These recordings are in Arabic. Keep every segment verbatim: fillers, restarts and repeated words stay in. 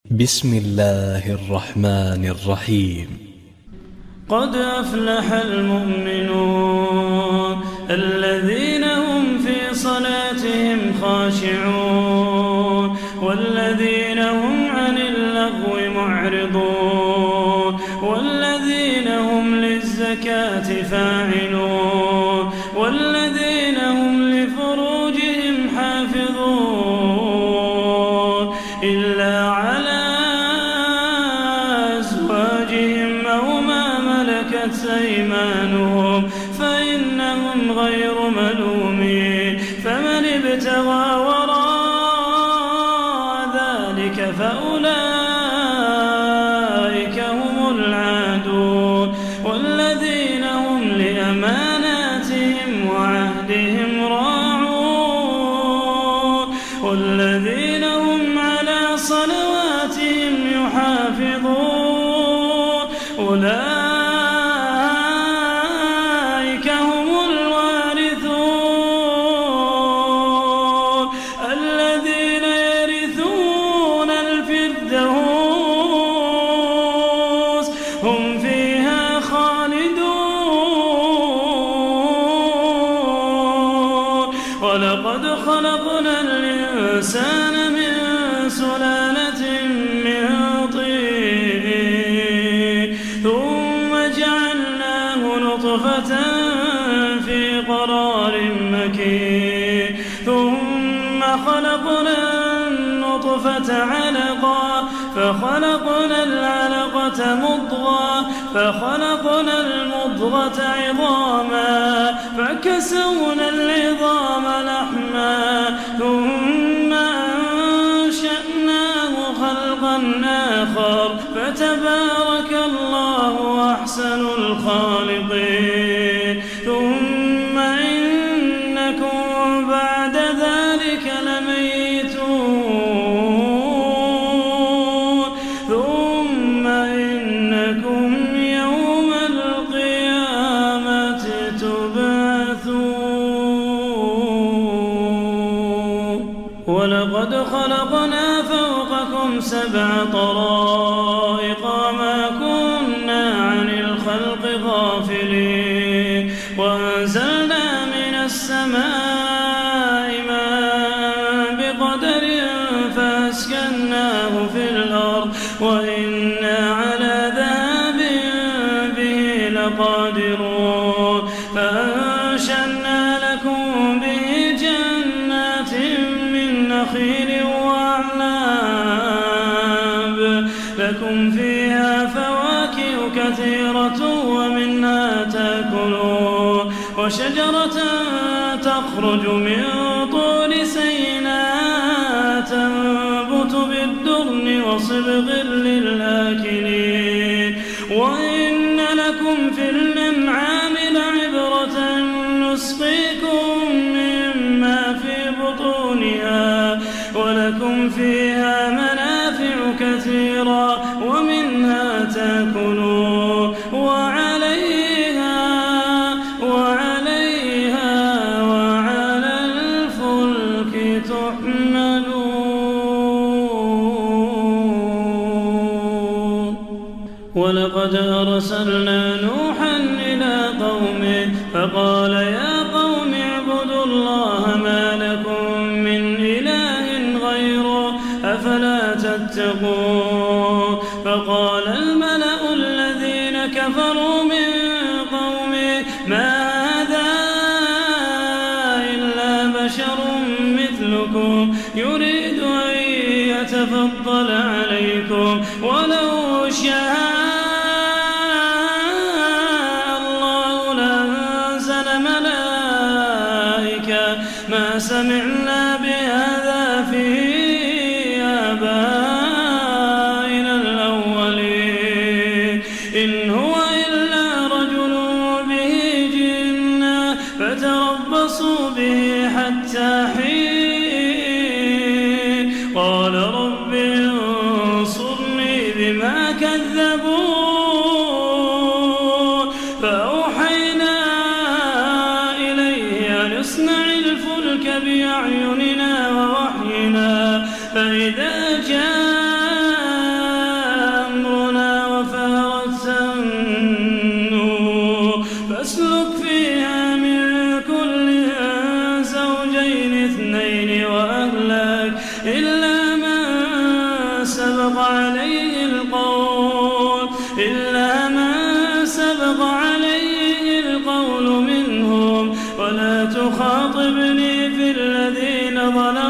بسم الله الرحمن الرحيم. قد أفلح المؤمنون الذين هم في صلاتهم خاشعون والذين هم عن اللغو معرضون والذين هم للزكاة فاعلون والذين هم لفروجهم حافظون إلا على أزواجهم أو ما ملكت أيمانهم فإنهم غير ملومين. فمن ابتغى وراء ذلك فأولئك هم العادون والذين هم لأماناتهم وعهدهم راعون والذين هم على صلواتهم يحافظون أولئك هم الوارثون الذين يرثون الفردوس هم فيها خالدون. ولقد خلقنا الإنسان من سلالة من طين ثم جعلناه نطفة في قرار مكين ثم خلقنا النطفة علقة فخلقنا العلقة مضغة فخلقنا المضغة عظاما فكسونا العظام لحما ثم أنشأناه خلقا آخر فتبارك الله أحسن الخالقين. ثم إنكم بعد ذلك لميتون ثم إنكم يوم القيامة تبعثون. ولقد خلقنا فوقكم سبع طرائق ما كنا عن الخلق غافلين وأنزلنا من السماء ماء بقدر فأسكناه في الأرض وإنا على ذهاب به لقادرون. فأنشأنا لكم به جنات من نخيل وأعناب لكم فيها فواكه كثيرة ومنها تأكلون وشجرة تخرج من طور سيناء تنبت بالدهن وصبغ للآكلين. وإن لكم في الأنعام لعبرة نسقيكم مما في بطونها ولكم فيها منافع كثيرة ومنها تأكلون وعليها وعليها وعلى الفلك تحملون. ولقد أرسلنا نوحا إلى قومه فقال يا قوم اعبدوا الله ما لكم من إله غيره أفلا تتقون. فقال الملأ الذين كفروا من قومه ما هذا إلا بشر مثلكم يريد أن يتفضل عليكم ولو شاء الله لأنزل ملائكة ما سمعنا بهذا في آبائنا الأولين إن هو إلا رجل به جنة فتربصوا به حتى حين. قال رب انصرني بما كذبون. فأوحينا إليه أن اصنع الفلك بأعيننا ووحينا فإذا جاء سبق عليه القول إلا من سبق عليه القول منهم ولا تخاطبني في الذين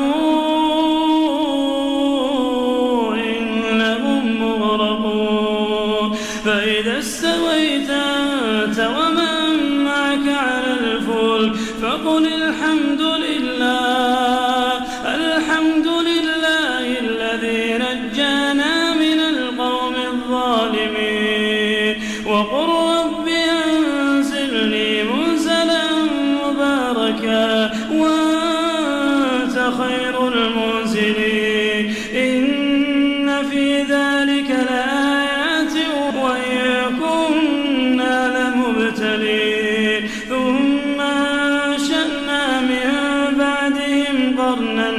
ظلموا إنهم مغرقون فإذا استويت أنت ومن معك على الفلك فقل الحمد لله الحمد لله الذي نجانا من القوم الظالمين وقل رب أنزلني منزلا مباركا وأنت خير المنزلين إن في ذلك لآيات وإن كنا لمبتلين ثم أنشأنا من بعدهم قرنا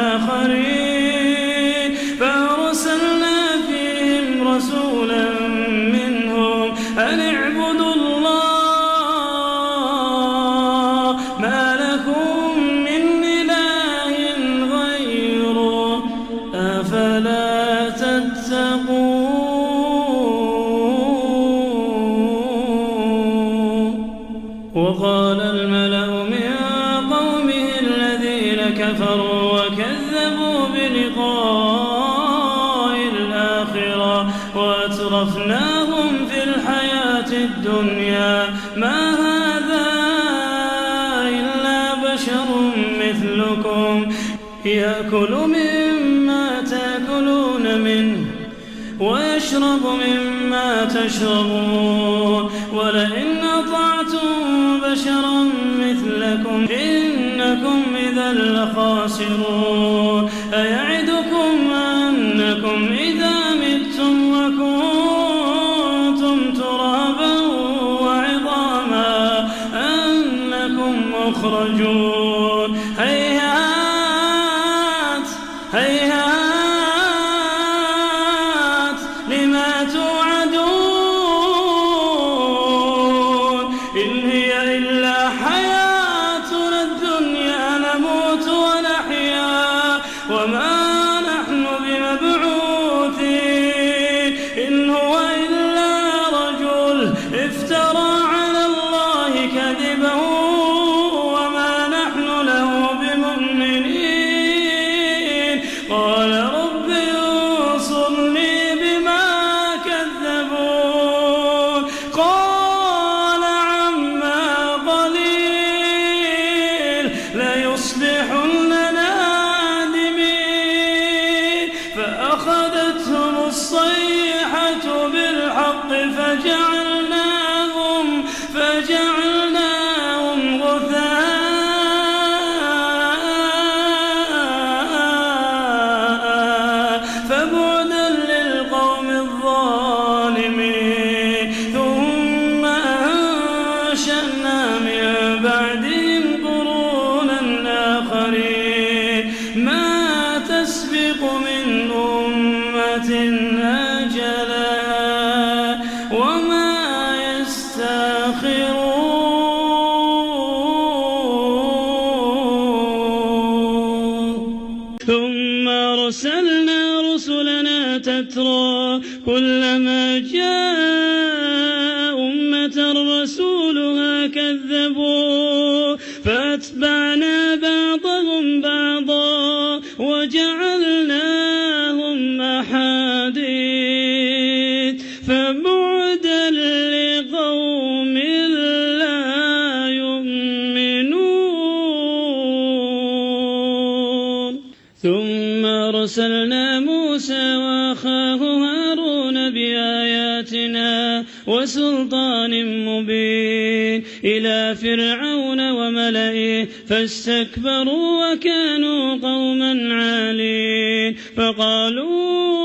آخرين فأرسلنا فيهم رسولا منهم أن اعبدوا الله ما لكم من إله غيره أفلا تتقون وقال الملأ من قومه الذين كفروا وكذبوا بلقاء الآخرة وأترفناهم في الحياة الدنيا ما هذا إلا بشر مثلكم يأكل مما تأكلون منه ويشرب مما تشربون ولئن أطعتم بشرا مثلكم إنكم إذا لخاسرون أيعدكم أنكم إذا متم وكنتم ترابا وعظاما أنكم مخرجون هيهات هيهات لما توعدون إن هي إلا حياتنا الدنيا نموت ونحيا وما نحن بمبعوثين إن هو إلا رجل افترى على الله كذبا وما نحن له بمؤمنين قال رب انصرني بما كذبون قال عما قليل ليصبحن نادمين فأخذتهم الصيحة بالحق فجعلناهم فجعلناهم غثاء فبعدا للقوم الظالمين ثم أنشأنا من بعدهم قرونا آخرين ما تسبق من أمة أجلها وما يستأخرون ثم أرسلنا رسلنا تترى كلما جاء أمة رسولها كذبوا فأتبعنا بعضهم بعضا وجعلناهم أحاديث فبعدا لقوم لا يؤمنون ثم أرسلنا موسى وأخاه هارون بآياتنا وسلطان مبين إلى فرعون وملئه فاستكبروا وكانوا قوما عالين فقالوا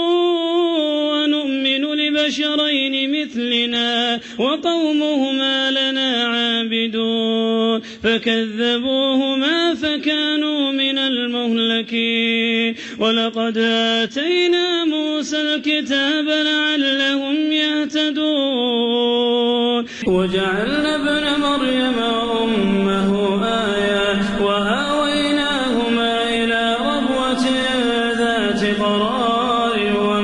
ونؤمن لبشرين مثلنا وقومهما لنا عابدون فكذبوهما فكانوا من المهلكين ولقد آتينا موسى الكتاب لعلهم يهتدون وجعلنا ابن مريم وأمه آية وآويناهما إلى ربوة ذات قرار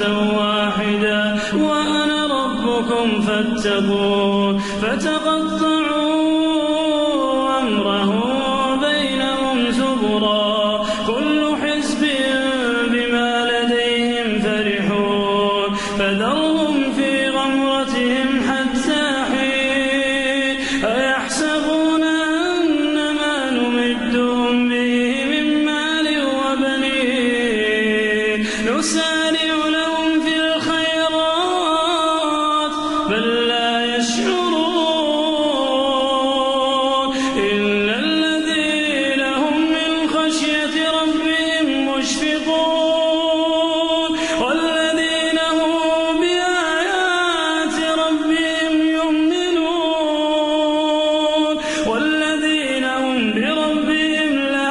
واحدا وأنا ربكم فاتقون فتقطعوا أمرهم بينهم زبرا كل حزب بما لديهم فرحون فذرهم في غمرتهم حتى حين أيحسبون أن ما نمدهم به من مال وبنين نسارع لهم في الخيرات بل لا يشعرون إلا الذين هم من خشية ربهم مشفقون والذين هم بآيات ربهم يؤمنون والذين هم بربهم لا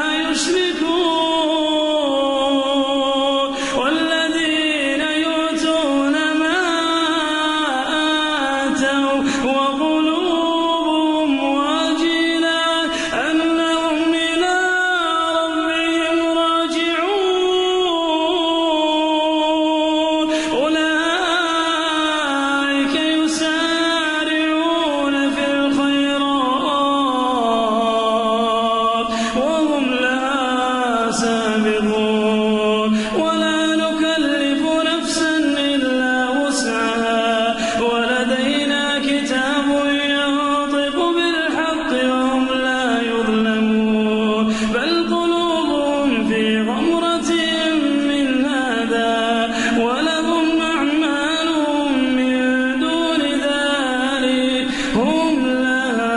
يشركون والذين يؤتون ما آتوا وقلوبهم واجلة أنهم إلى ربهم راجعون أولئك يسارعون في الخيرات وهم لها سابقون ولا نكلف نفسا إلا وسعها ولدينا كتاب ينطق بالحق وهم لا يظلمون بل قلوبهم في غمرة من هذا ولهم أعمالهم من دون ذلك هم لها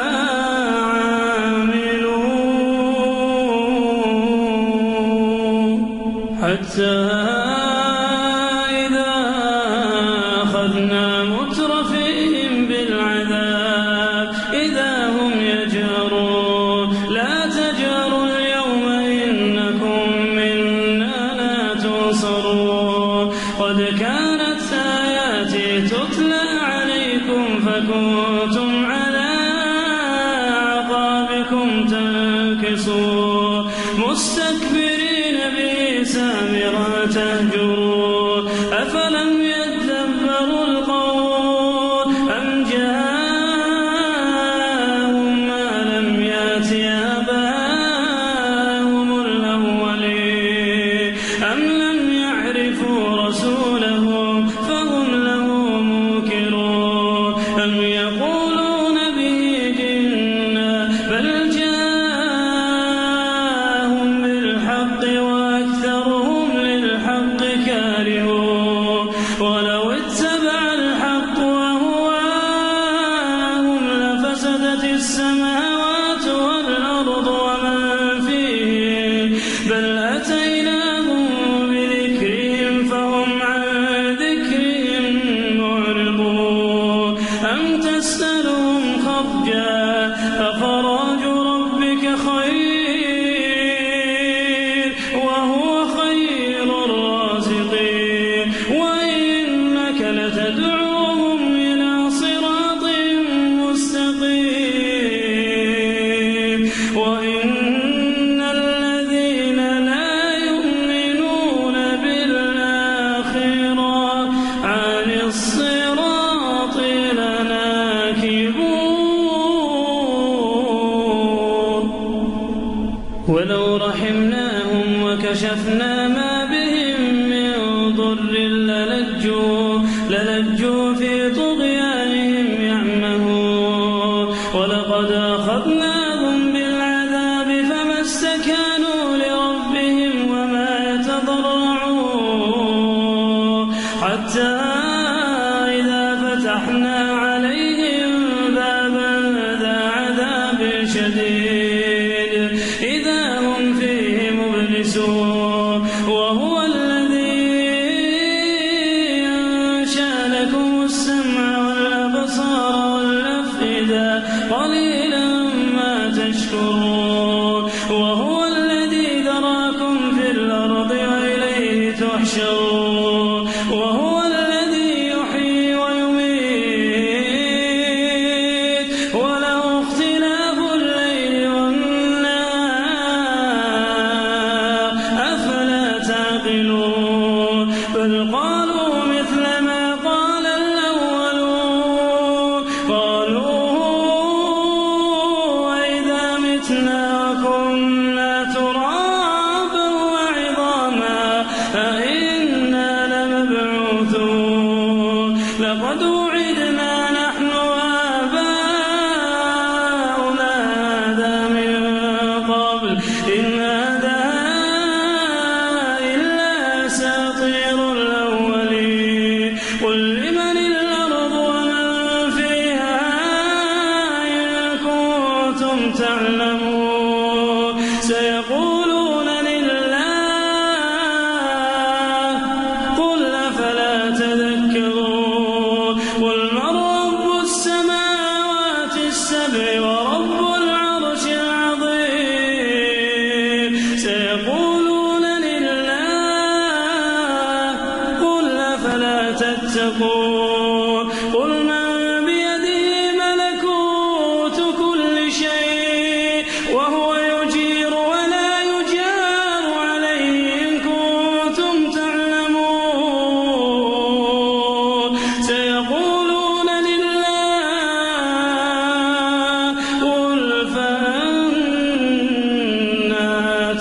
عاملون حتى إذا أخذنا مترفيهم بالعذاب إذا هم يجأرون لا تجأروا اليوم إنكم منا لا تنصرون قد كانت آياتي تتلى عليكم فكنتم على أعقابكم تنكصون مستكبرين به سامرا تهجرون أفلم يدبروا القول أم جاءهم ما لم يأت آباءهم الأولين أم لم يعرفوا رسولهم فهم له منكرون أم يقولون به جنة بل جاءهم بالحق وأكثرهم للحق كارهون ولو اتبع الحق أهواءهم لفسدت السماوات والأرض ومن فيهن بل أتيناهم بذكرهم فهم عن ذكرهم معرضون أم تسألهم خرجا فخراج ربك خير وهو خير الرازقين وإنك لتدعوهم إلى صراط مستقيم وإن الذين لا يؤمنون بالآخرة عن الصراط لناكبون ولو رحمناهم وكشفنا ما بهم من ضر للجوا للجوا في طغيانهم يعمهون ولقد أخذناهم بالعذاب فما استكانوا لربهم وما يتضرعون حتى إذا فتحنا عليهم بابا ذا عذاب شديد إذا هم فيه مبلسون وهو الذي أنشأ لكم السمع والأبصار والأفئدة قليلا ما تشكرون وهو الذي ذراكم في الأرض وإليه تحشرون وهو الذي يحيي ويميت وله اختلاف الليل والنهار أفلا تعقلون بل قالوا من تتقون قل من بيده ملكوت كل شيء وهو يجير ولا يجار عليه إن كنتم تعلمون سيقولون لله قل فأنا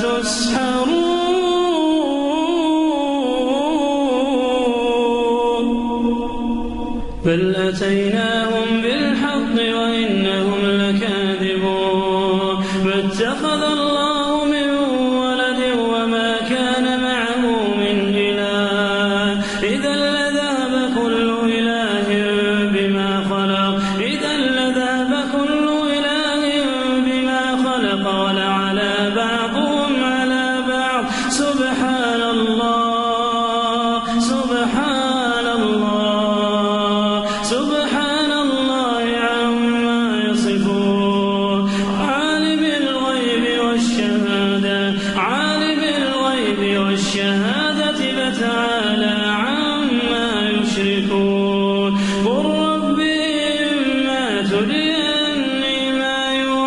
تسحرون بل أتيناهم بالحق وإنهم لكاذبون ما اتخذ الله من ولد وما كان معه من إله إذا لذهب كل إله بما خلق إذا لذهب كل إله بما خلق ولعلى بعضهم على بعض سبحان الله سبحان الله سبحان الله عما يصفون عالم الغيب والشهادة عالم الغيب والشهادة فتعالى عما يشركون قل رب إما تريني ما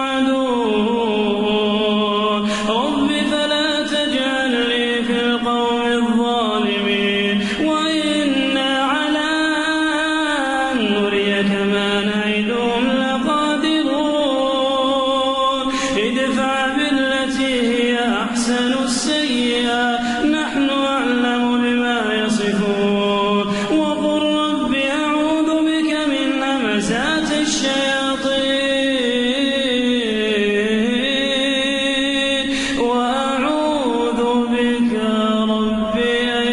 يوعدون رب فلا تجعلني في القوم الظالمين وإنا على أن نريك ما نعدهم لقادرون ادفع بالتي هي أحسن السيئة نحن أعلم بما يصفون وقل رب أعوذ بك من همزات الشياطين وأعوذ بك رب أن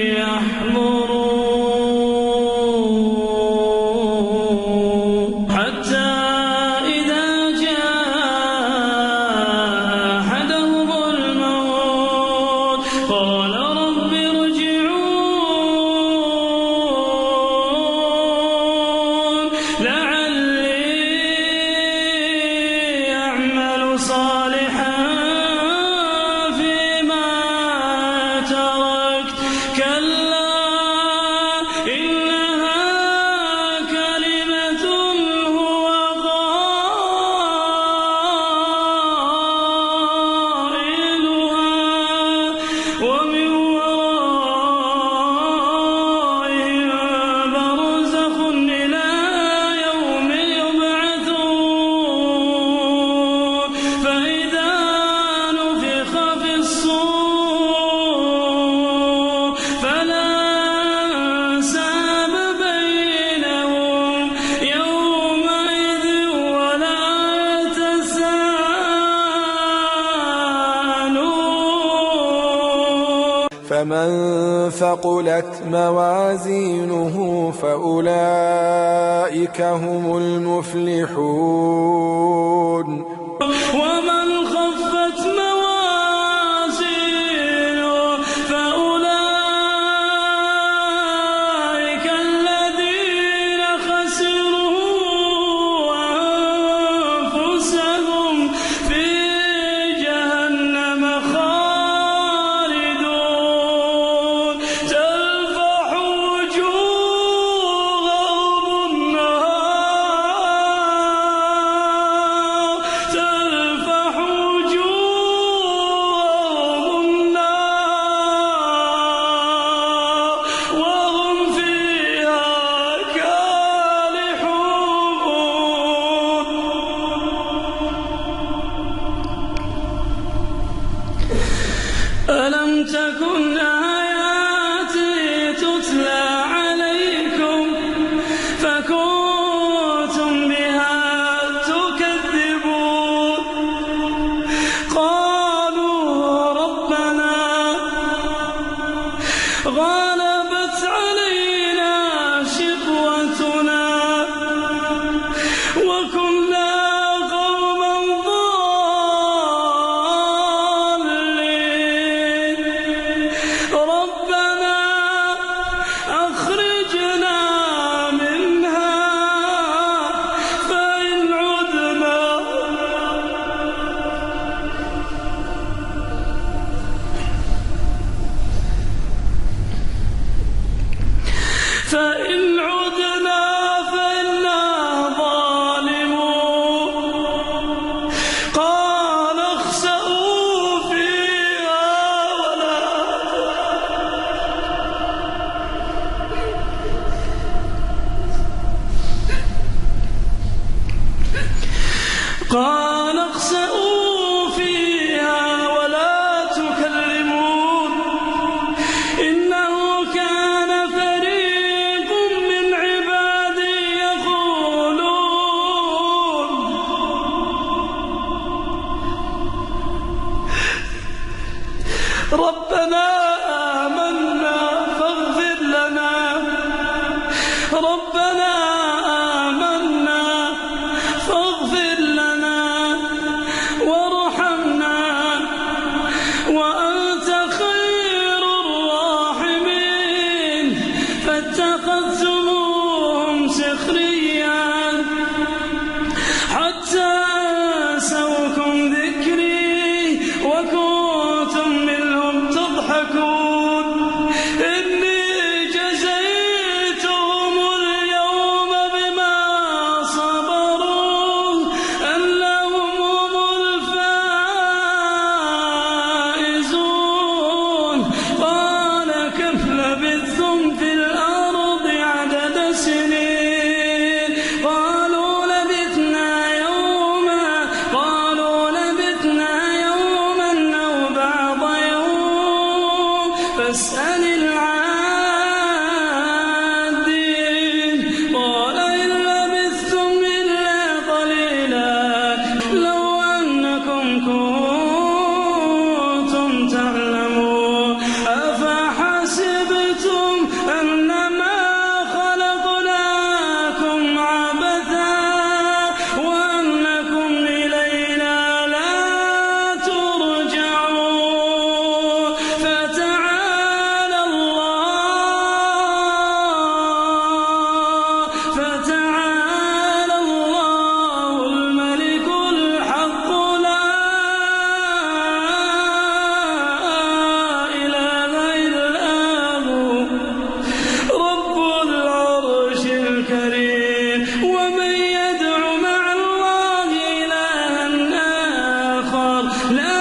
يحضرون حتى إذا جاء أحدهم الموت قال رب ارجعون لعلي أعمل صالحا فيما تركت كلا إنها كلمة هو قائلها ومن ورائهم برزخ إلى يوم يبعثون فإذا نفخ في الصور فلا أنساب بينهم يومئذ ولا يتساءلون فمن ثقلت موازينه فأولئك هم المفلحون ومن خفت موازينه فأولئك الذين خسروا أنفسهم في جهنم خالدون تلفح وجوههم النار تلفح وجوههم النار وهم فيها كالحون ألم تكن آياتي تتلى عليكم فكنتم بها تكذبون قالوا ربنا غلبت علينا شقوتنا وكنا قوما ضالين ربنا أخرجنا منها فإن عدنا فإن عدنا فإنا ظالمون قال اخسئوا فيها ولا قال اخسئوا فيها ولا تكلمون إنه كان فريق من عبادي يقولون ربنا آمنا فاغفر لنا ربنا آمنا فاغفر لنا وارحمنا وأنت خير الراحمين فاتخذتموهم سخريا حتى أنسوكم ذكري وكنتم منهم تضحكون إني جزيتهم اليوم بما صبروا أنهم هم الفائزون قال كم لبثتم في الأرض عدد سنين قالوا لبثنا يوما قالوا لبثنا يوما أو بعض يوم فاسأل العادين قال إن لبثتم إلا قليلا لو أنكم كنتم تعلمون أفحسبتم أنما خلقناكم عبثا وأنكم إلينا لا ترجعون فتعالى الله فتعالى الله الملك الحق لا إله إلا هو رب العرش الكريم ومن يدع مع الله إلها آخر لا